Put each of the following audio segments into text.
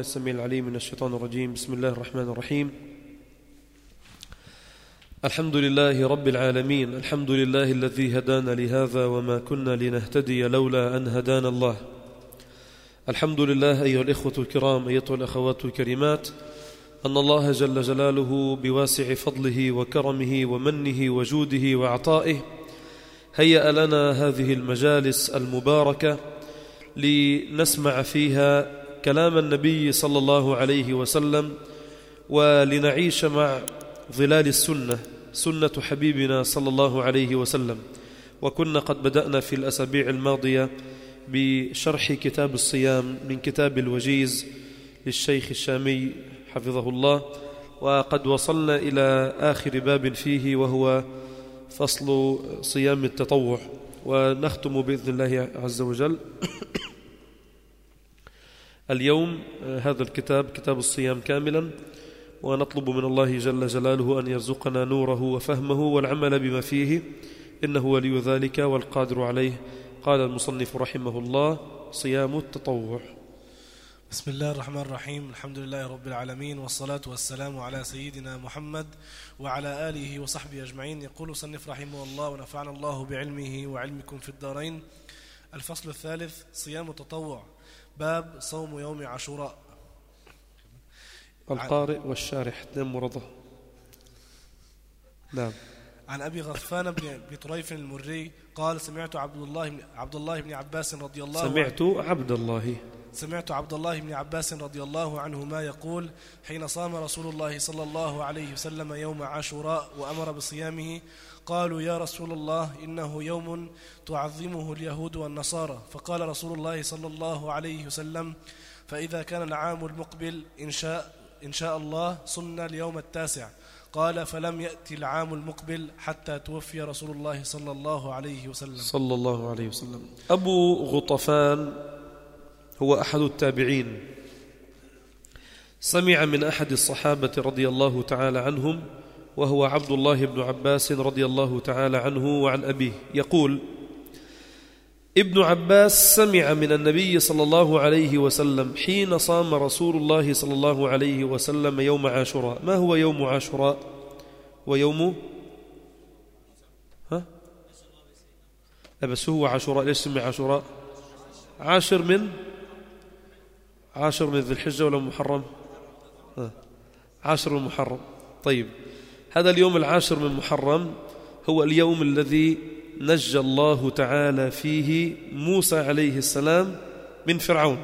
السميع العليم من الشيطان الرجيم. بسم الله الرحمن الرحيم. الحمد لله رب العالمين، الحمد لله الذي هدانا لهذا وما كنا لنهتدي لولا أن هدانا الله. الحمد لله أيها الإخوة الكرام، أيتها الأخوات الكريمات، أن الله جل جلاله بواسع فضله وكرمه ومنه وجوده وعطائه هيأ لنا هذه المجالس المباركة لنسمع فيها كلام النبي صلى الله عليه وسلم، ولنعيش مع ظلال السنة، سنة حبيبنا صلى الله عليه وسلم. وكنا قد بدأنا في الأسابيع الماضية بشرح كتاب الصيام من كتاب الوجيز للشيخ الشامي حفظه الله، وقد وصلنا إلى آخر باب فيه وهو فصل صيام التطوع، ونختم بإذن الله عز وجل اليوم هذا الكتاب، كتاب الصيام كاملا، ونطلب من الله جل جلاله أن يرزقنا نوره وفهمه والعمل بما فيه، إنه ولي ذلك والقادر عليه. قال المصنف رحمه الله: صيام التطوع. بسم الله الرحمن الرحيم. الحمد لله رب العالمين، والصلاة والسلام على سيدنا محمد وعلى آله وصحبه أجمعين. يقول صنف رحمه الله ونفعنا الله بعلمه وعلمكم في الدارين. الفصل الثالث: صيام التطوع. باب صوم يوم عاشوراء. القارئ والشارح دم مرضى. نعم. عن أبي غطفان بن طريف المري قال: سمعت عبد الله بن عباس رضي الله عنه. سمعت عبد الله بن عباس رضي الله عنهما يقول: حين صام رسول الله صلى الله عليه وسلم يوم عاشوراء وأمر بصيامه، قالوا: يا رسول الله، إنه يوم تعظمه اليهود والنصارى. فقال رسول الله صلى الله عليه وسلم: فإذا كان العام المقبل إن شاء الله صمنا اليوم التاسع. قال: فلم يأتي العام المقبل حتى توفي رسول الله صلى الله عليه وسلم. أبو غطفان هو أحد التابعين، سمع من أحد الصحابة رضي الله تعالى عنهم، وهو عبد الله بن عباس رضي الله تعالى عنه وعن أبيه، يقول: ابن عباس سمع من النبي صلى الله عليه وسلم حين صام رسول الله صلى الله عليه وسلم يوم عاشوراء. ما هو يوم عاشوراء؟ ويوم بس هو عاشوراء. ليش سمي عاشوراء؟ عاشر من ذي الحجة ولا محرم؟ عاشر من محرم. طيب، هذا اليوم العاشر من محرم هو اليوم الذي نجى الله تعالى فيه موسى عليه السلام من فرعون.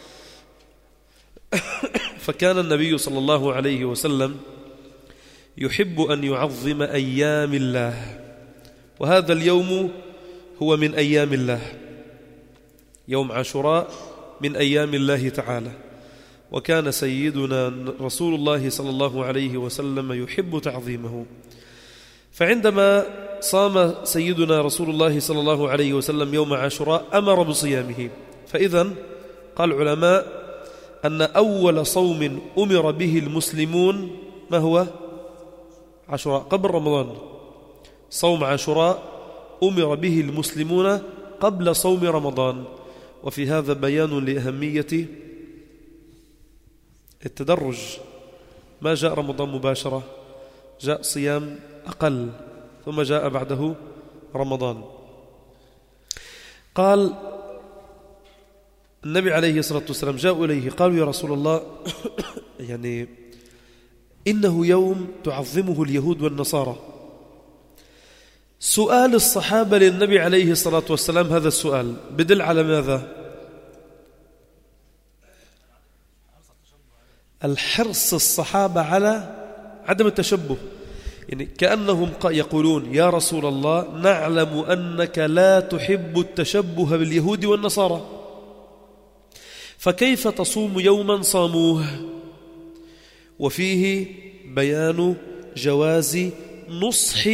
فكان النبي صلى الله عليه وسلم يحب أن يعظم أيام الله، وهذا اليوم هو من أيام الله. يوم عاشوراء من أيام الله تعالى، وكان سيدنا رسول الله صلى الله عليه وسلم يحب تعظيمه. فعندما صام سيدنا رسول الله صلى الله عليه وسلم يوم عاشوراء أمر بصيامه. فإذا قال العلماء أن أول صوم أمر به المسلمون ما هو؟ عاشوراء، قبل رمضان. صوم عاشوراء أمر به المسلمون قبل صوم رمضان، وفي هذا بيان لأهمية التدرج. ما جاء رمضان مباشرة، جاء صيام أقل، ثم جاء بعده رمضان. قال النبي عليه الصلاة والسلام: جاءوا إليه قالوا: يا رسول الله، يعني إنه يوم تعظمه اليهود والنصارى. سؤال الصحابة للنبي عليه الصلاة والسلام هذا السؤال بدل على ماذا؟ الحرص الصحابة على عدم التشبه، يعني كأنهم يقولون: يا رسول الله، نعلم أنك لا تحب التشبه باليهود والنصارى، فكيف تصوم يوما صاموه؟ وفيه بيان جواز نصح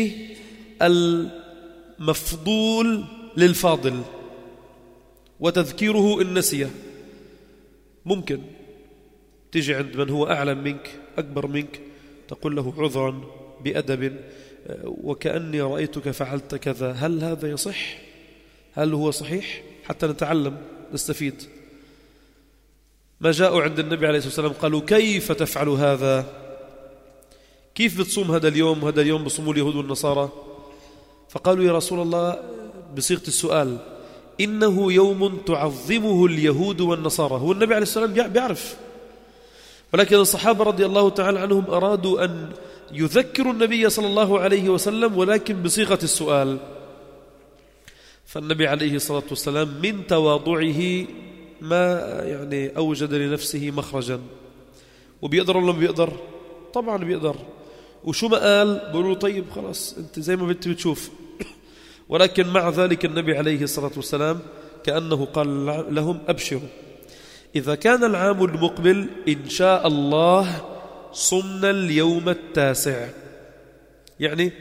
المفضول للفاضل وتذكيره إن نسيه. ممكن تجي عند من هو أعلم منك أكبر منك تقول له عذرا بأدب: وكأني رأيتك فعلت كذا، هل هذا يصح؟ هل هو صحيح؟ حتى نتعلم نستفيد. ما جاءوا عند النبي عليه الصلاة والسلام قالوا كيف تفعل هذا؟ كيف بتصوم هذا اليوم وهذا اليوم بصوموا اليهود والنصارى؟ فقالوا يا رسول الله بصيغة السؤال إنه يوم تعظمه اليهود والنصارى. هو النبي عليه الصلاة والسلام بيعرف، ولكن الصحابة رضي الله تعالى عنهم أرادوا أن يذكروا النبي صلى الله عليه وسلم ولكن بصيغة السؤال. فالنبي عليه الصلاة والسلام من تواضعه ما يعني أوجد لنفسه مخرجا. وبيقدر ولا بيقدر؟ طبعا بيقدر. وشو ما قال بيقولوا طيب خلاص أنت زي ما بتشوف. ولكن مع ذلك النبي عليه الصلاة والسلام كأنه قال لهم أبشروا، إذا كان العام المقبل إن شاء الله صمنا اليوم 9، يعني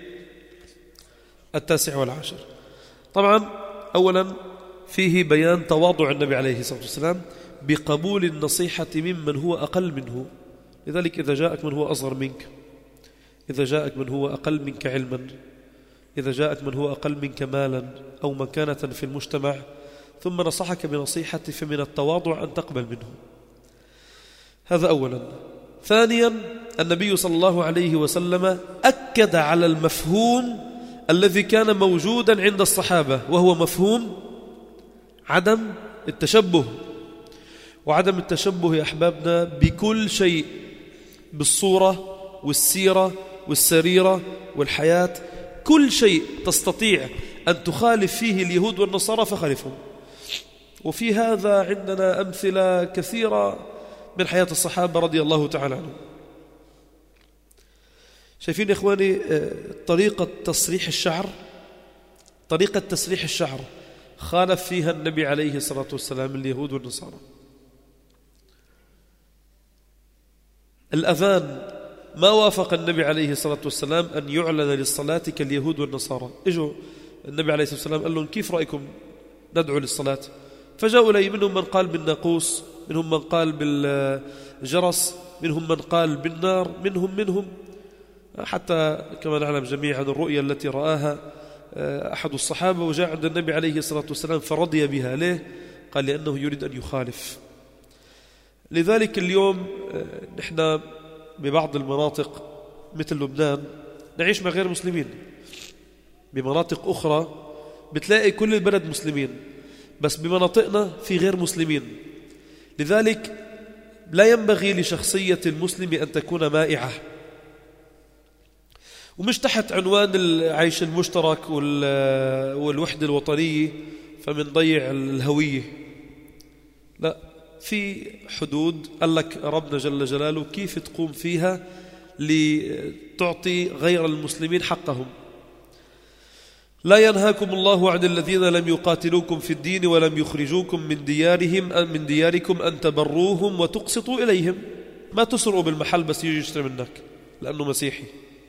9 و10. طبعا أولا فيه بيان تواضع النبي عليه الصلاة والسلام بقبول النصيحة ممن هو أقل منه. لذلك إذا جاءك من هو أصغر منك، إذا جاءك من هو أقل منك علما، إذا جاءك من هو أقل منك مالا أو مكانة في المجتمع ثم نصحك بنصيحة، فمن التواضع أن تقبل منه. هذا أولا. ثانيا النبي صلى الله عليه وسلم أكد على المفهوم الذي كان موجودا عند الصحابة، وهو مفهوم عدم التشبه. وعدم التشبه يا أحبابنا بكل شيء، بالصورة والسيرة والسريرة والحياة، كل شيء تستطيع أن تخالف فيه اليهود والنصارى فخالفهم. وفي هذا عندنا أمثلة كثيرة من حياة الصحابة رضي الله تعالى عنهم. شايفين يا إخواني طريقة تسريح الشعر، طريقة تسريح الشعر خالف فيها النبي عليه الصلاة والسلام اليهود والنصارى. الأذان ما وافق النبي عليه الصلاة والسلام أن يعلن للصلاة كاليهود والنصارى. إجوا النبي عليه الصلاة والسلام قال لهم كيف رأيكم ندعو للصلاة؟ فجاءوا إليه منهم من قال بالناقوس، منهم من قال بالجرس، منهم من قال بالنار، منهم حتى كما نعلم جميعا الرؤيا التي رآها أحد الصحابة وجاء عند النبي عليه الصلاة والسلام فرضي بها. ليه؟ قال لأنه يريد أن يخالف. لذلك اليوم نحن ببعض المناطق مثل لبنان نعيش مع غير مسلمين، بمناطق أخرى بتلاقي كل البلد مسلمين، بس بمناطقنا في غير مسلمين. لذلك لا ينبغي لشخصية المسلم أن تكون مائعة، ومش تحت عنوان العيش المشترك والوحدة الوطنية فمنضيع الهوية. لا، في حدود قال لك ربنا جل جلاله كيف تقوم فيها لتعطي غير المسلمين حقهم. لا ينهاكم الله عن الذين لم يقاتلوكم في الدين ولم يخرجوكم من دياركم أن تبروهم وتقسطوا إليهم. ما تسرقوا بالمحل بس يجي يشتري منك لأنه مسيحي،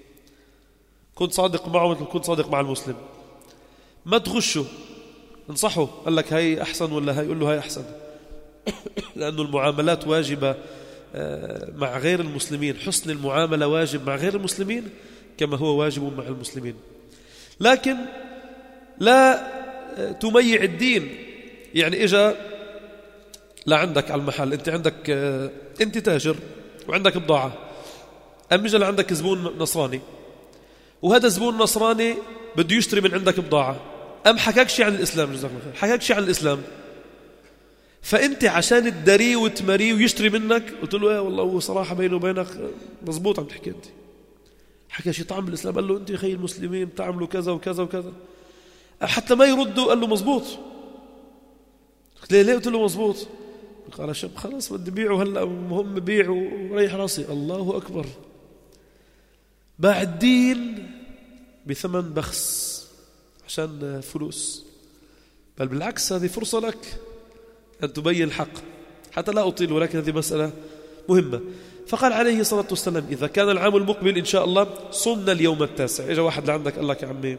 كنت صادق معه مثل كنت صادق مع المسلم. ما تغشوا، انصحوا، قال لك هاي أحسن ولا هاي، يقول له هاي أحسن لأنه المعاملات واجبة مع غير المسلمين. حسن المعاملة واجب مع غير المسلمين كما هو واجب مع المسلمين. لكن لا تميع الدين. يعني إجا لعندك على المحل، أنت تاجر وعندك بضاعة، أم إجا لعندك زبون نصراني، وهذا زبون نصراني بده يشتري من عندك بضاعة، أم حكاك شيء عن الإسلام، جزاك الله خير، حكاك شيء عن الإسلام، فأنت عشان تدريه وتمريه ويشتري منك قلت له إيه والله هو صراحة بينه وبينك مزبوط عم تحكي أنت، حكى شيء طعم بالإسلام، قال له أنت خي المسلمين بتعملوا كذا وكذا وكذا، حتى ما يردوا قال له مزبوط. قلت ليه قلت له مزبوط؟ قال شاب خلاص بدي بيعه هلأ، مهم بيع وريح راسي. الله أكبر، باع الدين بثمن بخس عشان فلوس. بل بالعكس هذه فرصة لك أن تبين الحق. حتى لا أطيل، ولكن هذه مسألة مهمة. فقال عليه الصلاة والسلام إذا كان العام المقبل إن شاء الله صمنا اليوم 9. إجا واحد لعندك قال لك يا عمي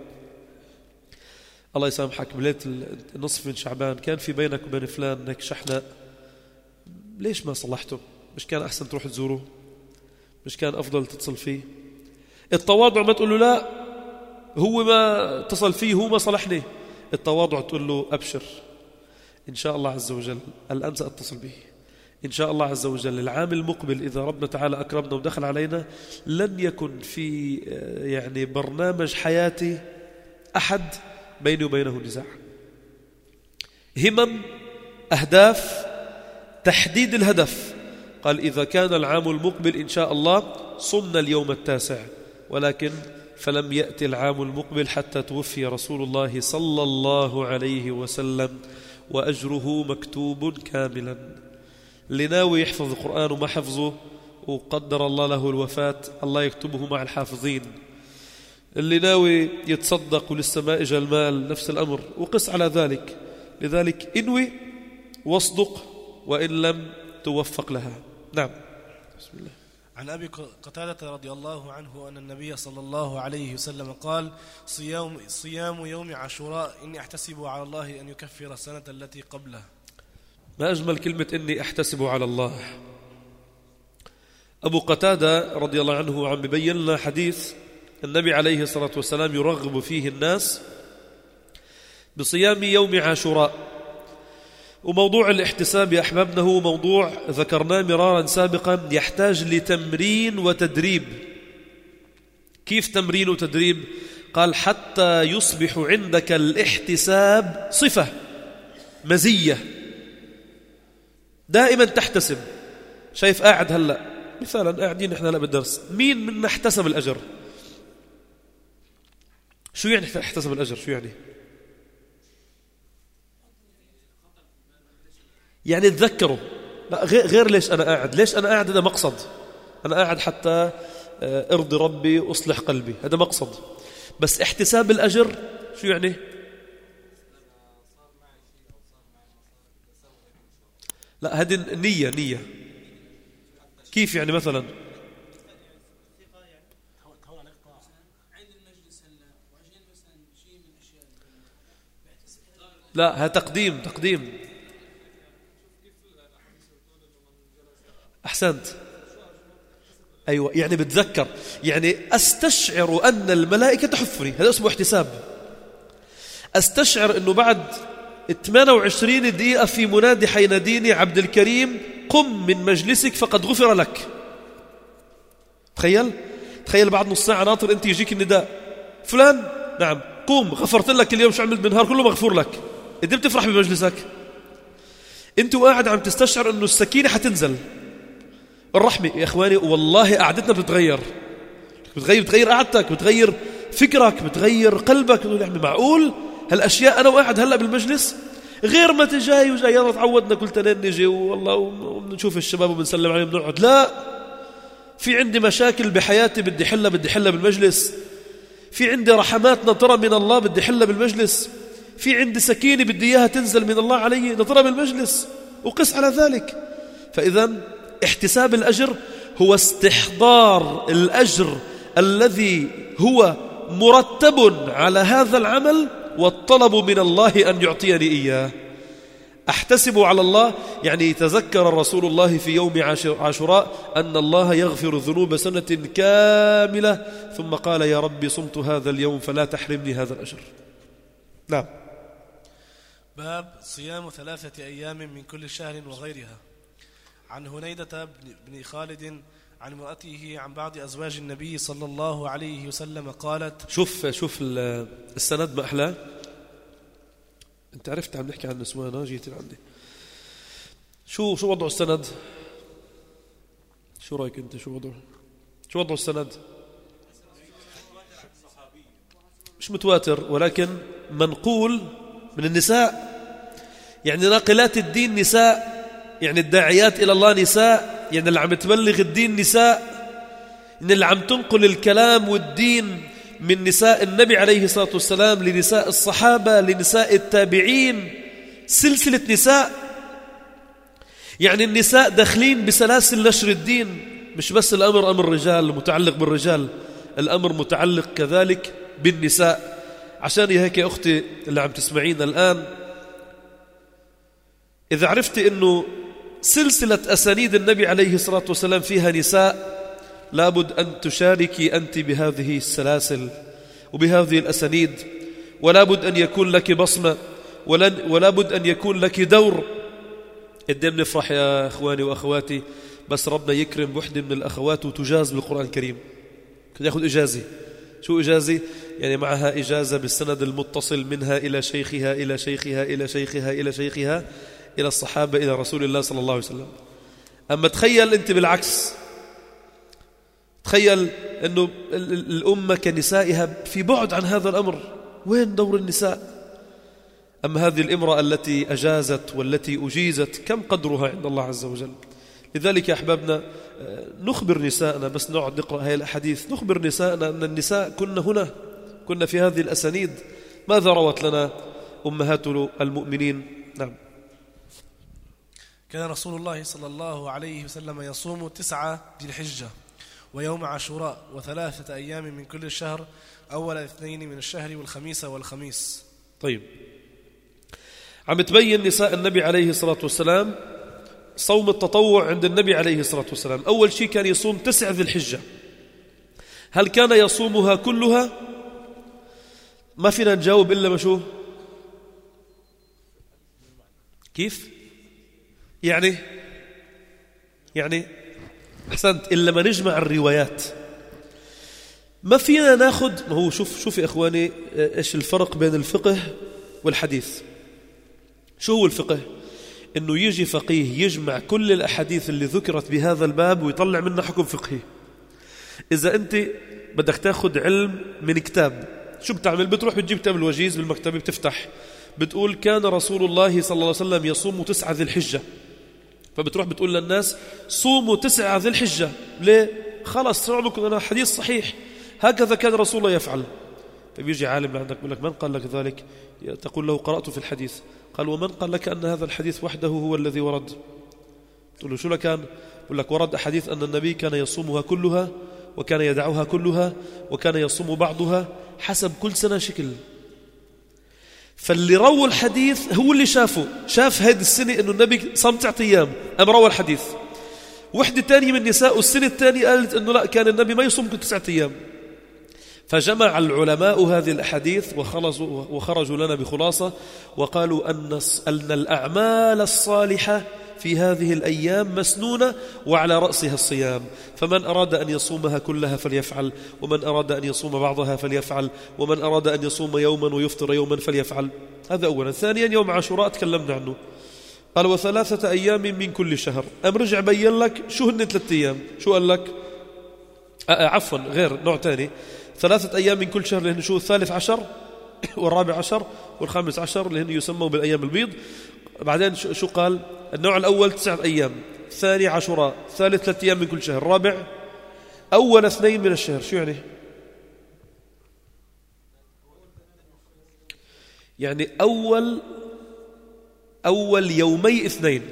الله يسامحك بليلة النصف من شعبان كان في بينك وبين فلان هيك شحناء، ليش ما صلحته؟ مش كان أحسن تروح تزوره؟ مش كان أفضل تتصل فيه؟ التواضع ما تقول له لا هو ما اتصل فيه، هو ما صلحني. التواضع تقول له أبشر إن شاء الله عز وجل الآن سأتصل به، إن شاء الله عز وجل العام المقبل إذا ربنا تعالى أكرمنا ودخل علينا لن يكن في يعني برنامج حياتي أحد بيني وبينه نزاع. همم، أهداف، تحديد الهدف. قال إذا كان العام المقبل إن شاء الله صمنا اليوم 9، ولكن فلم يأتي العام المقبل حتى توفي رسول الله صلى الله عليه وسلم وأجره مكتوب كاملا. اللي ناوي يحفظ القرآن وما حفظه وقدر الله له الوفاة الله يكتبه مع الحافظين. اللي ناوي يتصدق ولسه ما إجا المال نفس الأمر، وقس على ذلك. لذلك انوي واصدق وإن لم توفق لها. نعم. بسم الله. عن أبي قتادة رضي الله عنه أن النبي صلى الله عليه وسلم قال: صيام يوم عاشوراء إني أحتسب على الله أن يكفر السنة التي قبله. ما أجمل كلمة إني أحتسب على الله. أبو قتادة رضي الله عنه عم يبين لنا حديث النبي عليه الصلاة والسلام يرغب فيه الناس بصيام يوم عاشوراء. وموضوع الاحتساب يا أحبابنا هو موضوع ذكرناه مرارا سابقا، يحتاج لتمرين وتدريب. كيف تمرين وتدريب؟ قال حتى يصبح عندك الاحتساب صفة مزية، دائما تحتسب. شايف قاعد هلأ مثلا قاعدين احنا هلأ بالدرس، مين منا احتسب الأجر؟ شو يعني احتسب الأجر؟ شو يعني تذكروا. لا غير ليش أنا قاعد. ليش أنا قاعد هذا مقصد، أنا قاعد حتى أرضي ربي وأصلح قلبي، هذا مقصد. بس احتساب الأجر شو يعني؟ لا هذه نية. كيف يعني مثلا؟ لا هذا تقديم. أحسنت. أيوة يعني بتذكر، يعني أستشعر أن الملائكة تحفني، هذا اسمه احتساب. أستشعر أنه بعد 28 دقيقة في منادي حيناديني عبد الكريم قم من مجلسك فقد غفر لك. تخيل بعد نص ساعة ناطر أنت يجيك النداء فلان نعم قوم غفرت لك اليوم، شو عملت بالنهار كله مغفور لك. أنت بتفرح بمجلسك، أنت وقاعد عم تستشعر أنه السكينة حتنزل، الرحمة. يا إخواني والله قعدتنا بتغير قعدتك، بتغير فكرك، بتغير قلبك. تقول يعني معقول هالأشياء أنا وقاعد هلأ بالمجلس؟ غير ما تجاي يلا تعودنا كل تنين نجي والله ونشوف الشباب وبنسلم عليهم بنقعد. لا، في عندي مشاكل بحياتي بدي حلها بالمجلس. في عندي رحمات نطرة من الله بدي حلها بالمجلس. في عندي سكينة بدي إياها تنزل من الله علي نطرة بالمجلس، وقس على ذلك. فإذا احتساب الأجر هو استحضار الأجر الذي هو مرتب على هذا العمل والطلب من الله أن يعطيني إياه. أحتسب على الله يعني تذكر رسول الله في يوم عاشوراء أن الله يغفر ذنوب سنة كاملة، ثم قال يا ربي صمت هذا اليوم فلا تحرمني هذا الأجر. نعم. باب صيام 3 أيام من كل شهر وغيرها. عن هنيدة بن خالد عن امرأته عن بعض أزواج النبي صلى الله عليه وسلم قالت. شوف السند ما أحلى. أنت عرفت عم نحكي عن نسوان، جيت عندي. شو وضع السند؟ شو رأيك أنت؟ شو وضع السند؟ مش متواتر ولكن منقول من النساء، يعني ناقلات الدين نساء، يعني الداعيات إلى الله نساء، يعني اللي عم تبلغ الدين نساء، يعني اللي عم تنقل الكلام والدين من نساء النبي عليه الصلاة والسلام لنساء الصحابة لنساء التابعين، سلسلة نساء. يعني النساء داخلين بسلاسل نشر الدين، مش بس الأمر أمر الرجال متعلق بالرجال، الأمر متعلق كذلك بالنساء. عشان هيك يا أختي اللي عم تسمعين الآن، إذا عرفت أنه سلسلة أسانيد النبي عليه الصلاة والسلام فيها نساء، لابد أن تشاركي أنت بهذه السلاسل وبهذه الأسانيد، ولابد أن يكون لك بصمة، ولابد أن يكون لك دور قد ايه بنفرح يا إخواني وأخواتي بس ربنا يكرم وحدة من الأخوات وتجاز بالقرآن الكريم، كان يأخذ إجازة. شو إجازة؟ يعني معها إجازة بالسند المتصل منها إلى شيخها إلى شيخها إلى شيخها إلى شيخها إلى الصحابة إلى رسول الله صلى الله عليه وسلم. أما تخيل أنت بالعكس، تخيل أنه الأمة كنسائها في بعد عن هذا الأمر، وين دور النساء؟ أما هذه الامرأة التي أجازت والتي أجيزت كم قدرها عند الله عز وجل. لذلك يا أحبابنا نخبر نساءنا، بس نقعد نقرأ هذه الأحاديث، نخبر نساءنا أن النساء كنا هنا، كنا في هذه الأسانيد. ماذا روت لنا أمهات المؤمنين؟ نعم. كان رسول الله صلى الله عليه وسلم يصوم 9 ذي الحجة ويوم عاشوراء و3 أيام من كل شهر، أول 2 من الشهر والخميس والخميس. طيب، عم تبين نساء النبي عليه الصلاة والسلام صوم التطوع عند النبي عليه الصلاة والسلام. أول شيء كان يصوم 9 ذي الحجة. هل كان يصومها كلها؟ ما فينا نجاوب إلا ما شو؟ كيف؟ يعني أحسنت، إلا ما نجمع الروايات. ما فينا ناخد، ما هو شوف يا إخواني إيش الفرق بين الفقه والحديث. شو هو الفقه؟ إنه يجي فقيه يجمع كل الأحاديث اللي ذكرت بهذا الباب ويطلع منها حكم فقهي. إذا أنت بدك تاخد علم من كتاب، شو بتعمل؟ بتروح بتجيب كتاب الوجيز بالمكتبة، بتفتح بتقول كان رسول الله صلى الله عليه وسلم يصوم 9 ذي الحجة، فبتروح بتقول للناس صوموا 9 ذي الحجة. ليه؟ خلاص سمعوا لكم أنا حديث صحيح، هكذا كان رسول الله يفعل. فبيجي عالم عندك بيقول لك من قال لك ذلك؟ تقول له قرأت في الحديث. قال ومن قال لك أن هذا الحديث وحده هو الذي ورد؟ تقول له شو لكان؟ يقول لك ورد أحاديث أن النبي كان يصومها كلها وكان يدعوها كلها وكان يصوم بعضها حسب كل سنة شكل. فاللي روى الحديث هو اللي شاف هذه السنة أنه النبي صام 9 أيام، أم روى الحديث. وحدة تانية من نساء السنة الثانية قالت أنه لا، كان النبي ما يصوم كل 9 أيام. فجمع العلماء هذه الأحاديث وخرجوا لنا بخلاصة وقالوا أن الأعمال الصالحة في هذه الأيام مسنونة وعلى رأسها الصيام، فمن أراد أن يصومها كلها فليفعل، ومن أراد أن يصوم بعضها فليفعل، ومن أراد أن يصوم يوما ويفطر يوما فليفعل. هذا أولا. ثانيا يوم عاشوراء تكلمنا عنه، قال و3 أيام من كل شهر. أم رجع بين لك شو هن 3 أيام. شو قال لك؟ عفوا غير نوع تاني، 3 أيام من كل شهر اللي هن شو؟ 13 و14 و15 اللي هن يسموا بالأيام البيض. بعدين شو قال؟ النوع الأول 9 أيام، ثاني عاشوراء، ثالث 3 أيام من كل شهر، رابع أول 2 من الشهر. شو يعني أول يومي 2،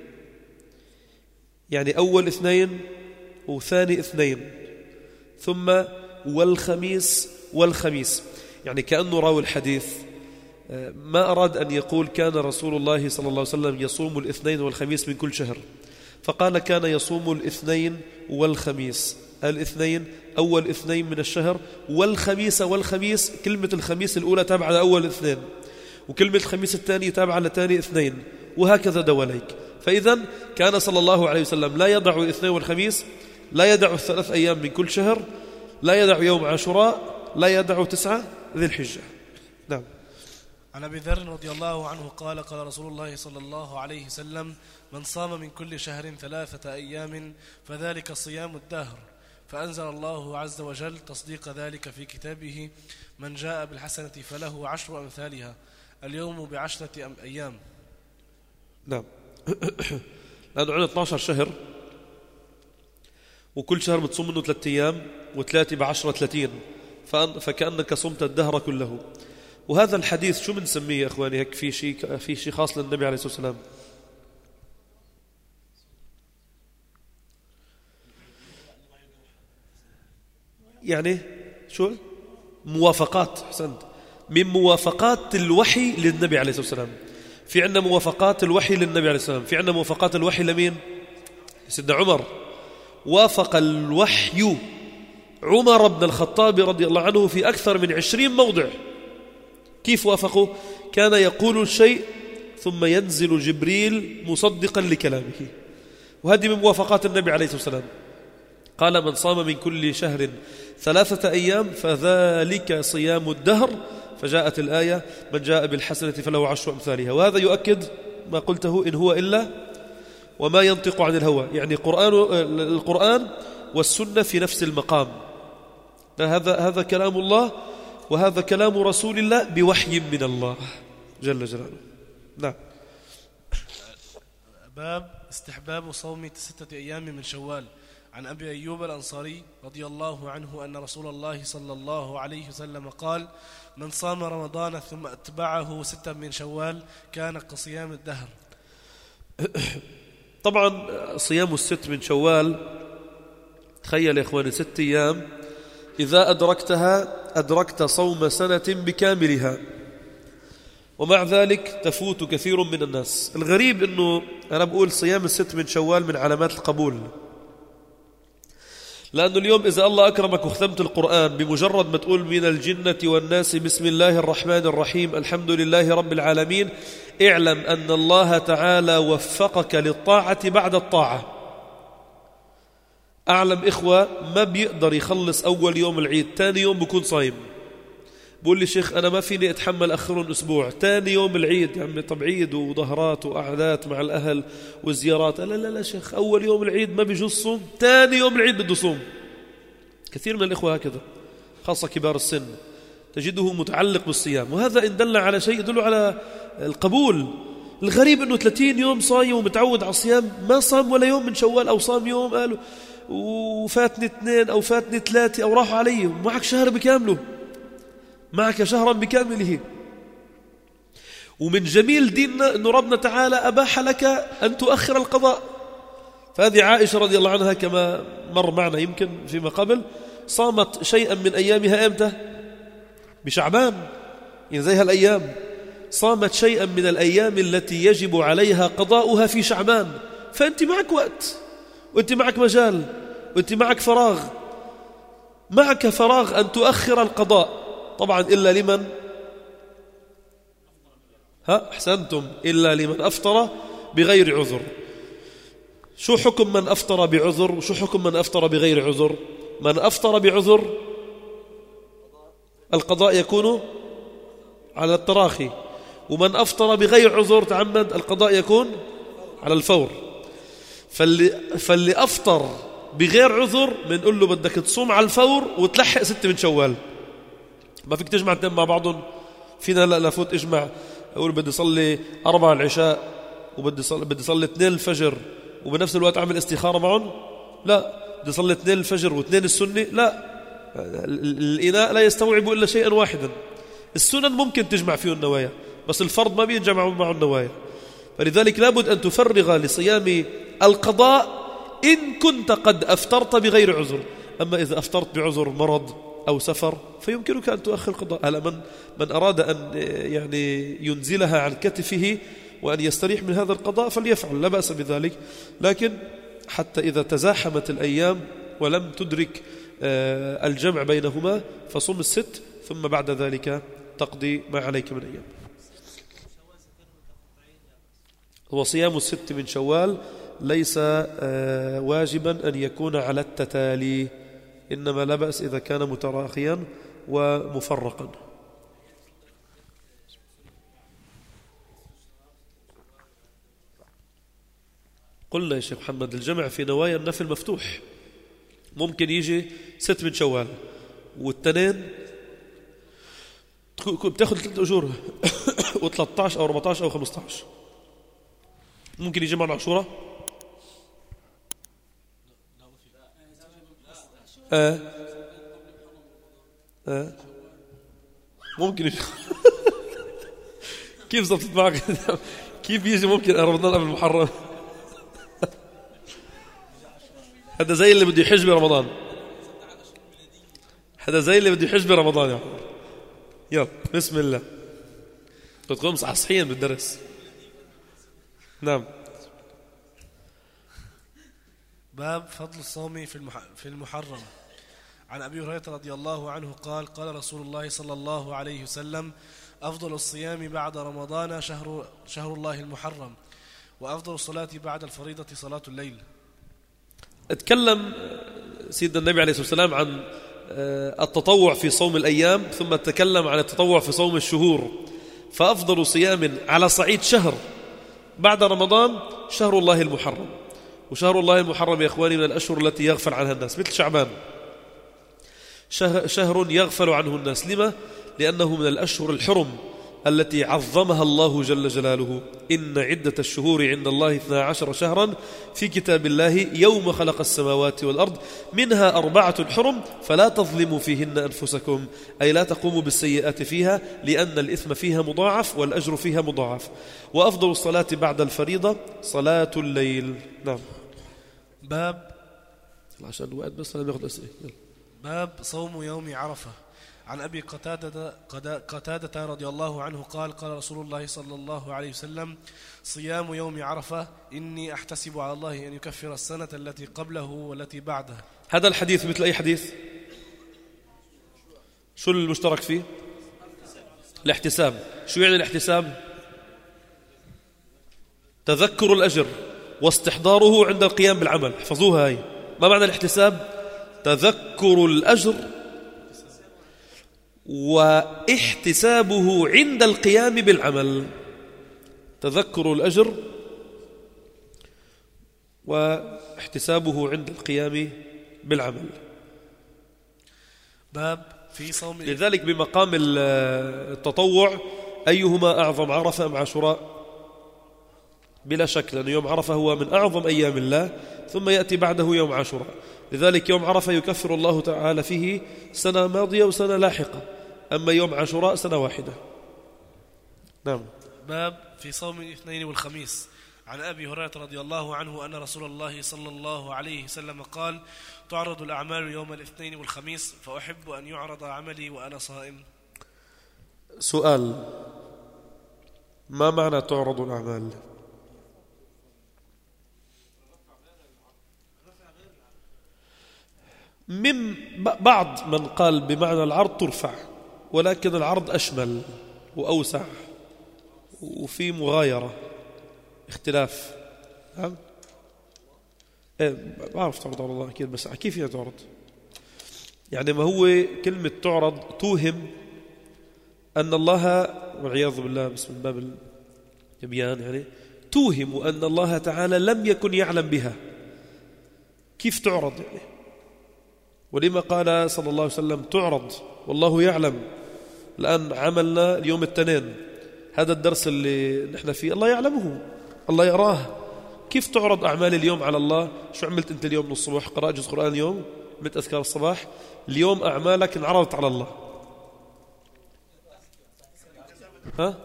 يعني أول 2 وثاني 2 ثم والخميس. يعني كأنه راوي الحديث ما أراد أن يقول كان رسول الله صلى الله عليه وسلم يصوم 2 والخميس من كل شهر، فقال كان يصوم 2 والخميس. 2 أول 2 من الشهر، والخميس كلمة الخميس الأولى تابعة لأول 2، وكلمة الخميس الثاني تابعة لثاني 2، وهكذا دواليك. فإذا كان صلى الله عليه وسلم لا يدع 2 والخميس، لا يدع 3 أيام من كل شهر، لا يدع يوم عاشوراء، لا يدع 9 ذي الحجة. نعم. عن أبي ذر رضي الله عنه قال قال رسول الله صلى الله عليه وسلم من صام من كل شهر 3 أيام فذلك صيام الدهر. فأنزل الله عز وجل تصديق ذلك في كتابه من جاء بالحسنة فله 10 أمثالها اليوم ب10 أيام. نعم. لأنه عندنا 12 شهر وكل شهر بتصوم منه 3 أيام، و3 ب10 30، فكأنك صمت الدهر كله. وهذا الحديث شو بنسميه يا أخواني؟ هيك في شيء خاص للنبي عليه الصلاة والسلام. يعني شو؟ موافقات. حسنت، من موافقات الوحي للنبي عليه الصلاة والسلام. في عندنا موافقات الوحي للنبي عليه الصلاة والسلام، في عندنا موافقات الوحي لمين؟ سيدنا عمر. وافق الوحي عمر بن الخطاب رضي الله عنه في أكثر من 20 موضع. كيف وافقوا؟ كان يقول الشيء ثم ينزل جبريل مصدقا لكلامه. وهذه من موافقات النبي عليه الصلاة والسلام، قال من صام من كل شهر 3 أيام فذلك صيام الدهر، فجاءت الآية من جاء بالحسنة فله 10 أمثالها. وهذا يؤكد ما قلته إن هو إلا وما ينطق عن الهوى، يعني القرآن والسنة في نفس المقام. هذا كلام الله وهذا كلام رسول الله بوحي من الله جل جلاله. نعم. باب استحباب صوم 6 أيام من شوال. عن أبي أيوب الأنصاري رضي الله عنه أن رسول الله صلى الله عليه وسلم قال من صام رمضان ثم أتبعه 6 من شوال كان كصيام الدهر. طبعا صيام 6 من شوال، تخيل يا إخواني 6 أيام إذا أدركتها أدركت صوم سنة بكاملها، ومع ذلك تفوت كثير من الناس. الغريب أنه أنا بقول صيام 6 من شوال من علامات القبول، لأنه اليوم إذا الله أكرمك وختمت القرآن بمجرد ما تقول من الجنة والناس بسم الله الرحمن الرحيم الحمد لله رب العالمين، اعلم أن الله تعالى وفقك للطاعة بعد الطاعة. أعلم إخوة ما بيقدر يخلص أول يوم العيد، تاني يوم بكون صايم. بقول لي شيخ أنا ما فيني أتحمل أخرون أسبوع، تاني يوم العيد. يعني طب عيد وظهرات وقعدات مع الأهل والزيارات. لا شيخ، أول يوم العيد ما بيجوز صوم، تاني يوم العيد بده صوم. كثير من الإخوة هكذا، خاصة كبار السن تجده متعلق بالصيام، وهذا إن دل على شيء يدل على القبول. الغريب أنه 30 يوم صايم ومتعود على الصيام، ما صام ولا يوم من شوال، أو صام يوم قالوا وفاتني 2 أو فاتني 3 أو راحوا علي. معك شهر بكامله، معك شهرا بكامله. ومن جميل ديننا أن ربنا تعالى أباح لك أن تؤخر القضاء. فهذه عائشة رضي الله عنها كما مر معنا يمكن فيما قبل، صامت شيئا من أيامها إمتى؟ بشعبان، يعني زي هالأيام صامت شيئا من الأيام التي يجب عليها قضاؤها في شعبان. فأنت معك وقت، وأنت معك مجال، وأنت معك فراغ، معك فراغ أن تؤخر القضاء. طبعا إلا لمن أحسنتم، إلا لمن أفطر بغير عذر. شو حكم من أفطر بعذر وشو حكم من أفطر بغير عذر؟ من أفطر بعذر القضاء يكون على التراخي، ومن أفطر بغير عذر تعمد القضاء يكون على الفور. فاللي أفطر بغير عذر بنقول له بدك تصوم على الفور وتلحق 6 من شوال. ما فيك تجمع 2 مع بعضهم. فينا لا فوت اجمع، اقول بدي صلي 4 العشاء وبدي صلي 2 الفجر وبنفس الوقت اعمل استخاره معهم؟ لا. بدي صلي 2 الفجر و2 السنه؟ لا. الإناء لا يستوعب الا شيئا واحدا. السنن ممكن تجمع فيه النوايا، بس الفرض ما بينجمع معه النوايا. فلذلك لابد ان تفرغ لصيام القضاء ان كنت قد افطرت بغير عذر. اما اذا افطرت بعذر مرض أو سفر فيمكنك أن تؤخر القضاء. هلا من أراد أن يعني ينزلها عن كتفه وأن يستريح من هذا القضاء فليفعل، لا بأس بذلك. لكن حتى إذا تزاحمت الأيام ولم تدرك الجمع بينهما فصم 6 ثم بعد ذلك تقضي ما عليك من أيام. وصيام 6 من شوال ليس واجبا أن يكون على التتالي، إنما لا بأس إذا كان متراخيا ومفرقا. قلنا يا شيخ محمد الجمع في نوايا النفل مفتوح. ممكن يجي 6 من شوال والتنين بتاخذ 3 أجور و13 أو 14 أو 15. ممكن يجي معنا عاشوراء ممكن كيف زبطت معك؟ كيف يجي ممكن رمضان قبل المحرم؟ هذا زي اللي بده يحج برمضان، هذا زي اللي بده يحج برمضان. يا يلا بسم الله تقوم صحصحين بالدرس. نعم. باب فضل الصوم في المحرم. عن أبي هريرة رضي الله عنه قال قال رسول الله صلى الله عليه وسلم أفضل الصيام بعد رمضان شهر الله المحرم، وأفضل الصلاة بعد الفريضة صلاة الليل. اتكلم سيدنا النبي عليه الصلاة والسلام عن التطوع في صوم الأيام، ثم تكلم عن التطوع في صوم الشهور. فأفضل صيام على صعيد شهر بعد رمضان شهر الله المحرم. وشهر الله المحرم يا إخواني من الأشهر التي يغفل عنها الناس، مثل شعبان، شهر يغفل عنه الناس. لما؟ لأنه من الأشهر الحرم التي عظمها الله جل جلاله. إن عدة الشهور عند الله 12 شهرا في كتاب الله يوم خلق السماوات والأرض منها 4 حرم فلا تظلموا فيهن أنفسكم، أي لا تقوموا بالسيئات فيها، لأن الإثم فيها مضاعف والأجر فيها مضاعف. وأفضل الصلاة بعد الفريضة صلاة الليل. نعم. باب عشان الوقت بس أنا باخذ أسئلة. باب صوم يوم عرفة. عن أبي قتادة رضي الله عنه قال قال رسول الله صلى الله عليه وسلم: صيام يوم عرفة إني أحتسب على الله أن يكفر السنة التي قبله والتي بعده. هذا الحديث مثل أي حديث. شو المشترك فيه؟ الاحتساب. شو يعني الاحتساب؟ تذكر الأجر واستحضاره عند القيام بالعمل. احفظوها هاي. ما معنى الاحتساب؟ تذكر الأجر واحتسابه عند القيام بالعمل. تذكر الأجر واحتسابه عند القيام بالعمل. باب في صوم. لذلك بمقام التطوع أيهما أعظم، عرفة أم عاشوراء؟ بلا شك، لأن يوم عرفة هو من أعظم أيام الله، ثم يأتي بعده يوم عاشوراء. لذلك يوم عرفة يكفر الله تعالى فيه سنة ماضية وسنة لاحقة، أما يوم عاشوراء سنة واحدة. نعم. باب في صوم الاثنين والخميس. عن أبي هريرة رضي الله عنه أن رسول الله صلى الله عليه وسلم قال: تعرض الأعمال يوم الاثنين والخميس فأحب أن يعرض عملي وأنا صائم. سؤال: ما معنى تعرض الأعمال؟ من بعض من قال بمعنى العرض ترفع، ولكن العرض أشمل وأوسع وفي مغايرة اختلاف. نعم. بعرف تعرض على الله أكيد، بس كيف هي تعرض؟ يعني ما هو كلمة تعرض توهم أن الله والعياذ بالله بس من باب التبيان، يعني توهم أن الله تعالى لم يكن يعلم بها. كيف تعرض يعني؟ ولما قال صلى الله عليه وسلم تعرض والله يعلم؟ الآن عملنا اليوم الاثنين، هذا الدرس اللي نحن فيه الله يعلمه، الله يراه. كيف تعرض أعمال اليوم على الله؟ شو عملت أنت اليوم من الصبح؟ قرأت جزء قرآن اليوم؟ عملت أذكار الصباح؟ اليوم أعمالك انعرضت على الله. ها؟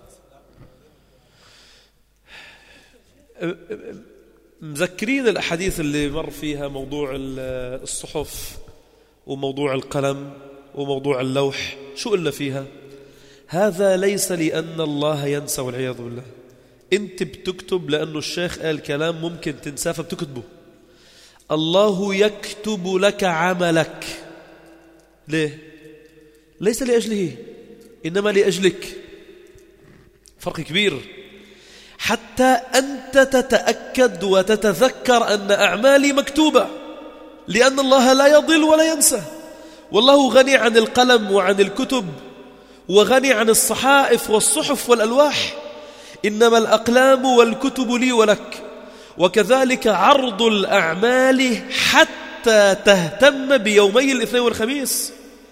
مذكرين الأحاديث اللي مر فيها موضوع الصحف وموضوع القلم وموضوع اللوح؟ شو قلنا فيها؟ هذا ليس لأن الله ينسى والعياذ بالله. أنت بتكتب لأنه الشيخ قال كلام ممكن تنساه فبتكتبه. الله يكتب لك عملك. ليه؟ ليس لأجله إنما لأجلك. فرق كبير. حتى أنت تتأكد وتتذكر أن أعمالي مكتوبة، لأن الله لا يضل ولا ينسى، والله غني عن القلم وعن الكتب وغني عن الصحائف والصحف والألواح. إنما الأقلام والكتب لي ولك. وكذلك عرض الأعمال حتى تهتم بيومي الاثنين والخميس.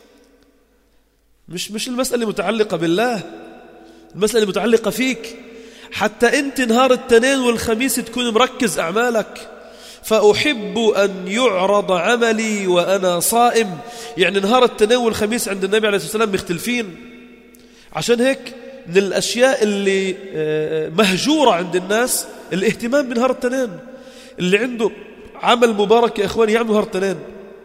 مش المسألة متعلقة بالله، المسألة متعلقة فيك. حتى أنت نهار الاثنين والخميس تكون مركز أعمالك. فأحب أن يعرض عملي وأنا صائم. يعني نهار الاثنين والخميس عند النبي عليه الصلاة والسلام مختلفين. عشان هيك من الأشياء اللي مهجورة عند الناس الاهتمام بنهار الاثنين. اللي عنده عمل مبارك يا إخواني يعمل نهار الاثنين.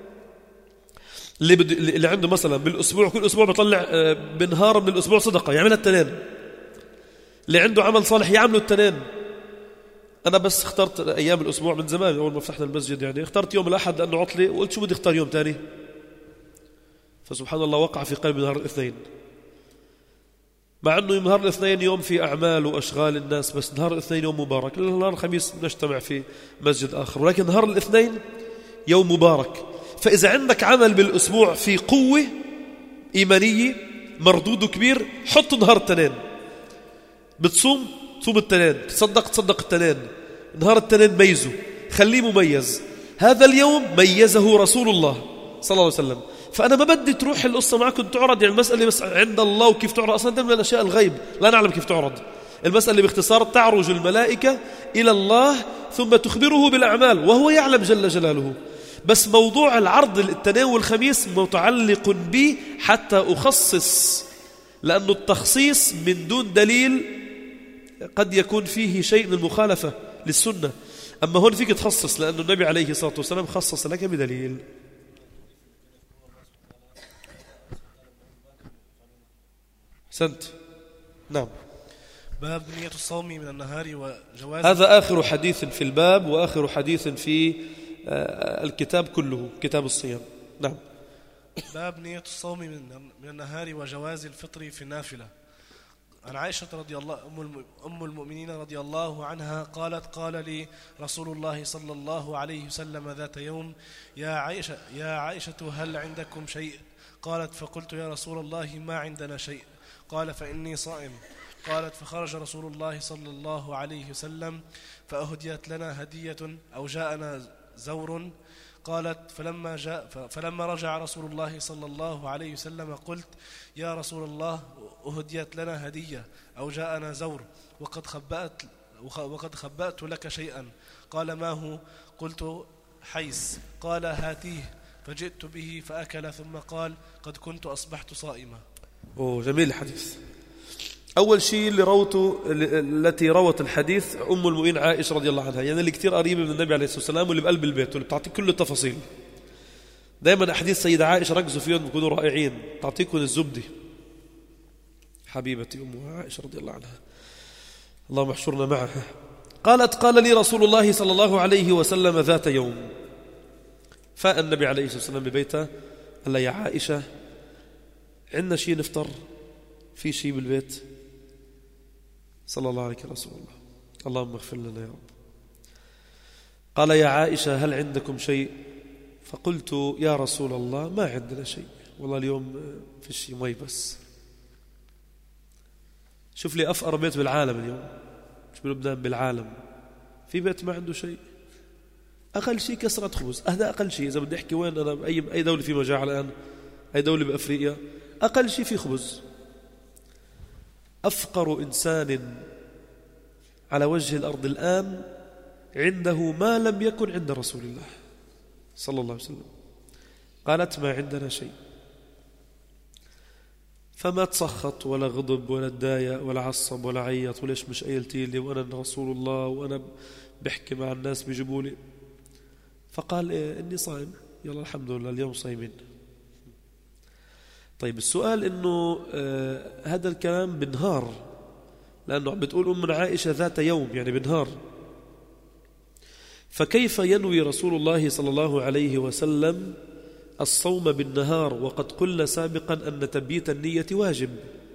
اللي عنده مثلا بالأسبوع كل أسبوع بطلع بنهار من الأسبوع صدقة يعملها الاثنين. اللي عنده عمل صالح يعمله الاثنين. أنا بس اخترت أيام الأسبوع من زمان أول ما فتحنا المسجد، يعني اخترت يوم الأحد لأنه عطلي، وقلت شو بدي اختار يوم تاني، فسبحان الله وقع في قلبي نهار الاثنين. مع أنه نهار الاثنين يوم في أعمال وأشغال الناس، بس نهار الاثنين يوم مبارك. نهار الخميس نجتمع في مسجد آخر، ولكن نهار الاثنين يوم مبارك. فإذا عندك عمل بالأسبوع في قوة إيمانية مردوده كبير، حط نهار التنين. بتصوم تصوم التنين، تصدق التنين، نهار التنين ميزه، خليه مميز. هذا اليوم ميزه رسول الله صلى الله عليه وسلم. فأنا ما بدي تروح القصة معكم تعرض، يعني المسألة بس عند الله وكيف تعرض، أصلا ده من الأشياء الغيب لا نعلم كيف تعرض. المسألة باختصار تعرج الملائكة إلى الله ثم تخبره بالأعمال وهو يعلم جل جلاله. بس موضوع العرض التناول الخميس متعلق بي حتى أخصص، لأن التخصيص من دون دليل قد يكون فيه شيء من المخالفة للسنة. أما هون فيك تخصص لأن النبي عليه الصلاة والسلام خصص لك بدليل. سنت. نعم. باب نية الصوم من النهار وجواز. هذا آخر حديث في الباب وآخر حديث في الكتاب كله، كتاب الصيام. نعم. باب نية الصوم من النهار وجواز الفطر في النافلة. عن عائشة رضي الله أم المؤمنين رضي الله عنها قالت: قال لي رسول الله صلى الله عليه وسلم ذات يوم: يا عائشة هل عندكم شيء؟ قالت: فقلت: يا رسول الله ما عندنا شيء. قال: فإني صائم. قالت: فخرج رسول الله صلى الله عليه وسلم فأهديت لنا هدية أو جاءنا زور. قالت: فلما رجع رسول الله صلى الله عليه وسلم قلت: يا رسول الله أهديت لنا هدية أو جاءنا زور وقد خبأت لك شيئا. قال: ما هو؟ قلت: حيس. قال: هاتيه. فجئت به فأكل ثم قال: قد كنت أصبحت صائما. جميل الحديث. أول شيء التي روت الحديث أم المؤمنين عائشة رضي الله عنها، يعني اللي كتير قريبة من النبي عليه الصلاة والسلام واللي بقلب البيت واللي بتعطيك كل التفاصيل. دائما أحاديث سيدة عائشة ركزوا فيهم بيكونوا رائعين، تعطيكم الزبدة. حبيبتي أم عائشة رضي الله عنها، اللهم احشرنا معها. قالت: قال لي رسول الله صلى الله عليه وسلم ذات يوم، فالنبي عليه الصلاة والسلام ببيته قال لي: يا عائشة عندنا شيء نفطر؟ في شيء بالبيت؟ صلى الله عليك رسول الله، اللهم اغفر لنا يا رب. قال: يا عائشة هل عندكم شيء؟ فقلت: يا رسول الله ما عندنا شيء، والله اليوم في شيء مي بس. شوف لي أفقر بيت بالعالم اليوم، مش بلبنان، بالعالم في بيت ما عنده شيء. أقل شيء كسرة خبز، هذا أقل شيء. إذا بدي أحكي وين أنا أي دولة في مجاعة الآن، أي دولة بأفريقيا، أقل شيء في خبز. أفقر إنسان على وجه الأرض الآن عنده ما لم يكن عند رسول الله صلى الله عليه وسلم. قالت: ما عندنا شيء. فما تسخط ولا غضب ولا تضايق ولا عصب ولا عيط وليش مش قايلتي لي وأنا رسول الله وأنا بحكي مع الناس بيجيبوا لي. فقال: إني صائم. يلا الحمد لله اليوم صايمين. طيب السؤال إنه هذا الكلام بالنهار، لأنه بتقول أم عائشة ذات يوم يعني بالنهار، فكيف ينوي رسول الله صلى الله عليه وسلم الصوم بالنهار وقد قلنا سابقا أن تبييت النية واجب؟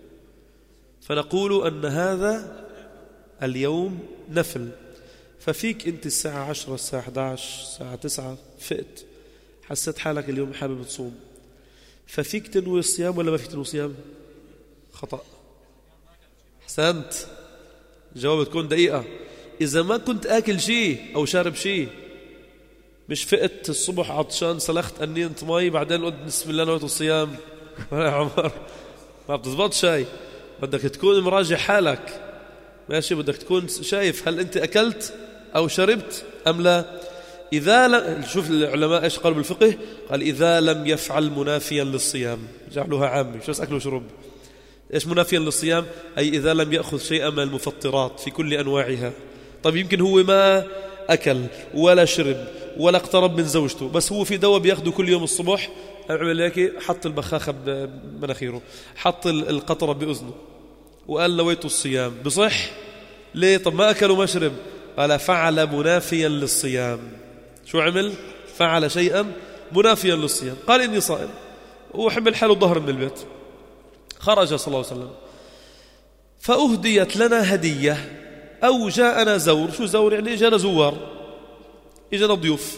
فنقول أن هذا اليوم نفل. ففيك أنت الساعة 10 الساعة 11 الساعة 9 فقت حسيت حالك اليوم حابب تصوم، ففيك تنوي الصيام ولا ما فيك تنوي الصيام؟ خطأ. أحسنت، الجواب تكون دقيقة. إذا ما كنت آكل شيء أو شارب شيء، مش فقت الصبح عطشان سلخت أنينة مي بعدين قلت بسم الله نويت الصيام، يا عمر ما بتزبط شيء. بدك تكون مراجع حالك، ماشي؟ بدك تكون شايف هل أنت أكلت أو شربت أم لا. إذا شوف العلماء إيش قالوا بالفقه، قال: إذا لم يفعل منافيا للصيام، جعلوها عامة مش بس أكل وشرب. إيش منافيا للصيام؟ أي إذا لم يأخذ شيئا من المفطرات في كل أنواعها. طيب يمكن هو ما أكل ولا شرب ولا اقترب من زوجته، بس هو في دواء بياخده كل يوم الصبح، عمل هيك، حط البخاخة بمناخيره، حط القطرة بأذنه وقال نويت الصيام، بصح؟ ليه؟ طب ما أكل وما شرب. قال: فعل منافيا للصيام. شو عمل؟ فعل شيئا منافيا للصيام. قال: إني صائم. هو حمل حاله ظهر من البيت، خرج صلى الله عليه وسلم فأهديت لنا هدية أو جاءنا زور. شو زور؟ يعني إجانا زوار، إجانا ضيوف.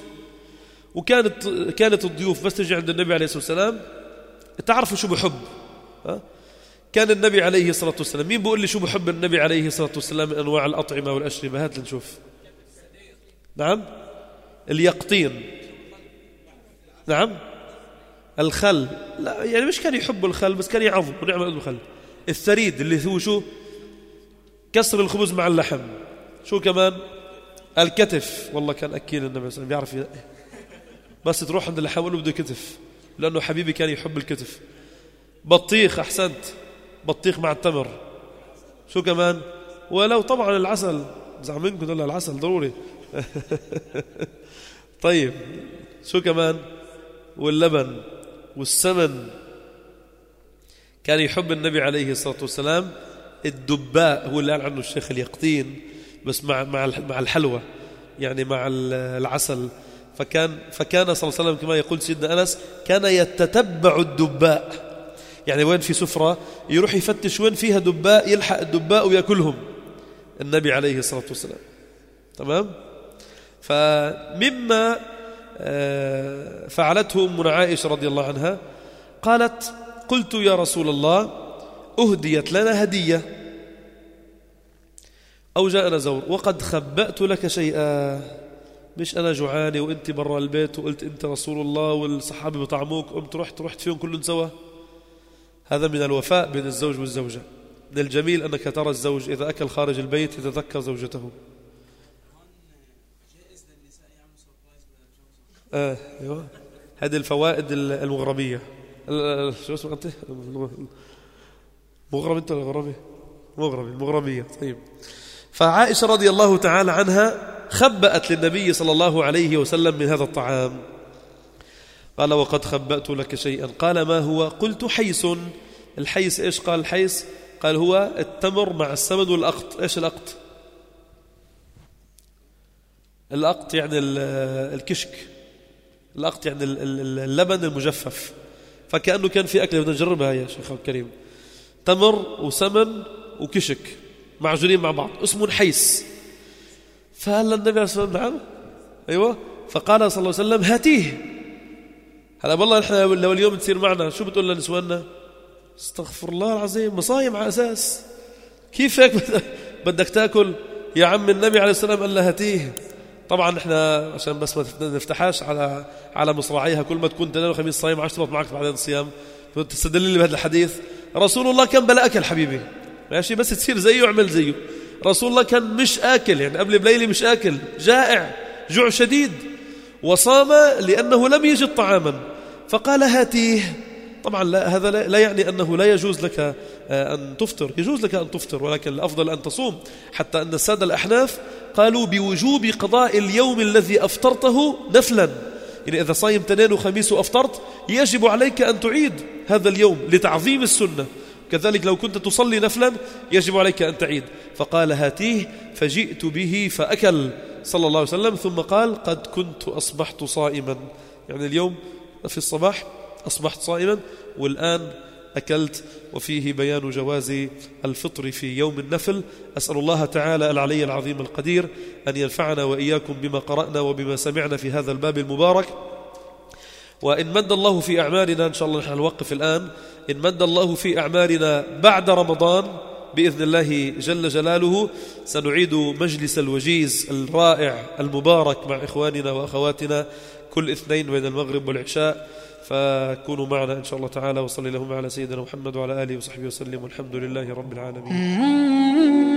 كانت الضيوف بس تجي عند النبي عليه الصلاة والسلام تعرفوا شو بحب. كان النبي عليه الصلاة والسلام، مين بيقول لي شو بحب النبي عليه الصلاة والسلام من أنواع الأطعمة والأشربة؟ هات لنشوف. نعم، اليقطين. نعم، الخل. لا يعني مش كان يحب الخل، بس كان يعظم ونعمل الخل. الثريد اللي هو شو؟ كسر الخبز مع اللحم. شو كمان؟ الكتف. والله كان أكيل النبي صلى الله عليه وسلم، بيعرف بس تروح عند اللحم وله بده كتف، لأنه حبيبي كان يحب الكتف. بطيخ. أحسنت، بطيخ مع التمر. شو كمان؟ ولو طبعا العسل، زعم منكم دول العسل ضروري. طيب شو كمان؟ واللبن والسمن. كان يحب النبي عليه الصلاة والسلام الدباء، هو اللي قال عنه الشيخ اليقطين، بس مع الحلوى، يعني مع العسل. فكان صلى الله عليه وسلم كما يقول سيدنا أنس كان يتتبع الدباء، يعني وين في سفرة يروح يفتش وين فيها دباء، يلحق الدباء ويأكلهم النبي عليه الصلاة والسلام. تمام. فمما فعلته أمنا عائشة رضي الله عنها قالت: قلت يا رسول الله أهديت لنا هدية أو جاءنا زور وقد خبأت لك شيئا. مش أنا جوعاني وإنت برا البيت وقلت إنت رسول الله والصحابة بطعموك، قمت رحت فيهم كلهم سوا. هذا من الوفاء بين الزوج والزوجة. من الجميل أنك ترى الزوج إذا أكل خارج البيت يتذكر زوجته. أيوة. هذه الفوائد المغربية. شو اسمه أنت؟ مغرب أنت ولا غربي؟ مغربية. طيب. فعائشة رضي الله تعالى عنها خبأت للنبي صلى الله عليه وسلم من هذا الطعام. قال: وقد خبأت لك شيئا. قال: ما هو؟ قلت: حيس. الحيس إيش؟ قال: الحيس قال هو التمر مع السمن والأقط. إيش الأقط؟ الأقط يعني الكشك. الأقط يعني اللبن المجفف. فكأنه كان في أكل بدنا نجربها يا شيخ الكريم. تمر وسمن وكشك معجونين مع بعض، اسمه حيس. فقال النبي عليه الصلاة والسلام: نعم. أيوة. فقال صلى الله عليه وسلم: هاتيه. هلا والله نحن لو اليوم تصير معنا شو بتقول لنسواننا؟ استغفر الله العظيم، مصايم على أساس كيف هيك بدك تأكل يا عم؟ النبي عليه السلام قال له هاتيه. طبعا نحن عشان بس ما نفتحاش على مصراعيها، كل ما تكون تنين وخميس صايم عشرة معك بعدين الصيام تستدل لي بهذا الحديث. رسول الله كان بلا أكل حبيبي، ماشي، بس تصير زيه اعمل زيه. رسول الله كان مش آكل، يعني قبل بليلة مش آكل، جائع جوع شديد، وصام لأنه لم يجد طعاما. فقال: هاتيه. طبعا هذا لا يعني أنه لا يجوز لك أن تفطر، يجوز لك أن تفطر، ولكن الأفضل أن تصوم. حتى أن السادة الأحناف قالوا بوجوب قضاء اليوم الذي أفطرته نفلا، يعني إذا صايم تنين وخميس وأفطرت يجب عليك أن تعيد هذا اليوم لتعظيم السنة. كذلك لو كنت تصلي نفلا يجب عليك أن تعيد. فقال: هاتيه. فجئت به فأكل صلى الله عليه وسلم، ثم قال: قد كنت أصبحت صائما، يعني اليوم في الصباح أصبحت صائما والآن أكلت. وفيه بيان جواز الفطر في يوم النفل. أسأل الله تعالى العلي العظيم القدير أن ينفعنا وإياكم بما قرأنا وبما سمعنا في هذا الباب المبارك. وإن مد الله في أعمارنا، إن شاء الله نحن نوقف الآن، إن مد الله في أعمارنا بعد رمضان بإذن الله جل جلاله سنعيد مجلس الوجيز الرائع المبارك مع إخواننا وأخواتنا كل اثنين بين المغرب والعشاء، فكونوا معنا إن شاء الله تعالى. وصلي اللهم على سيدنا محمد وعلى آله وصحبه وسلم، والحمد لله رب العالمين.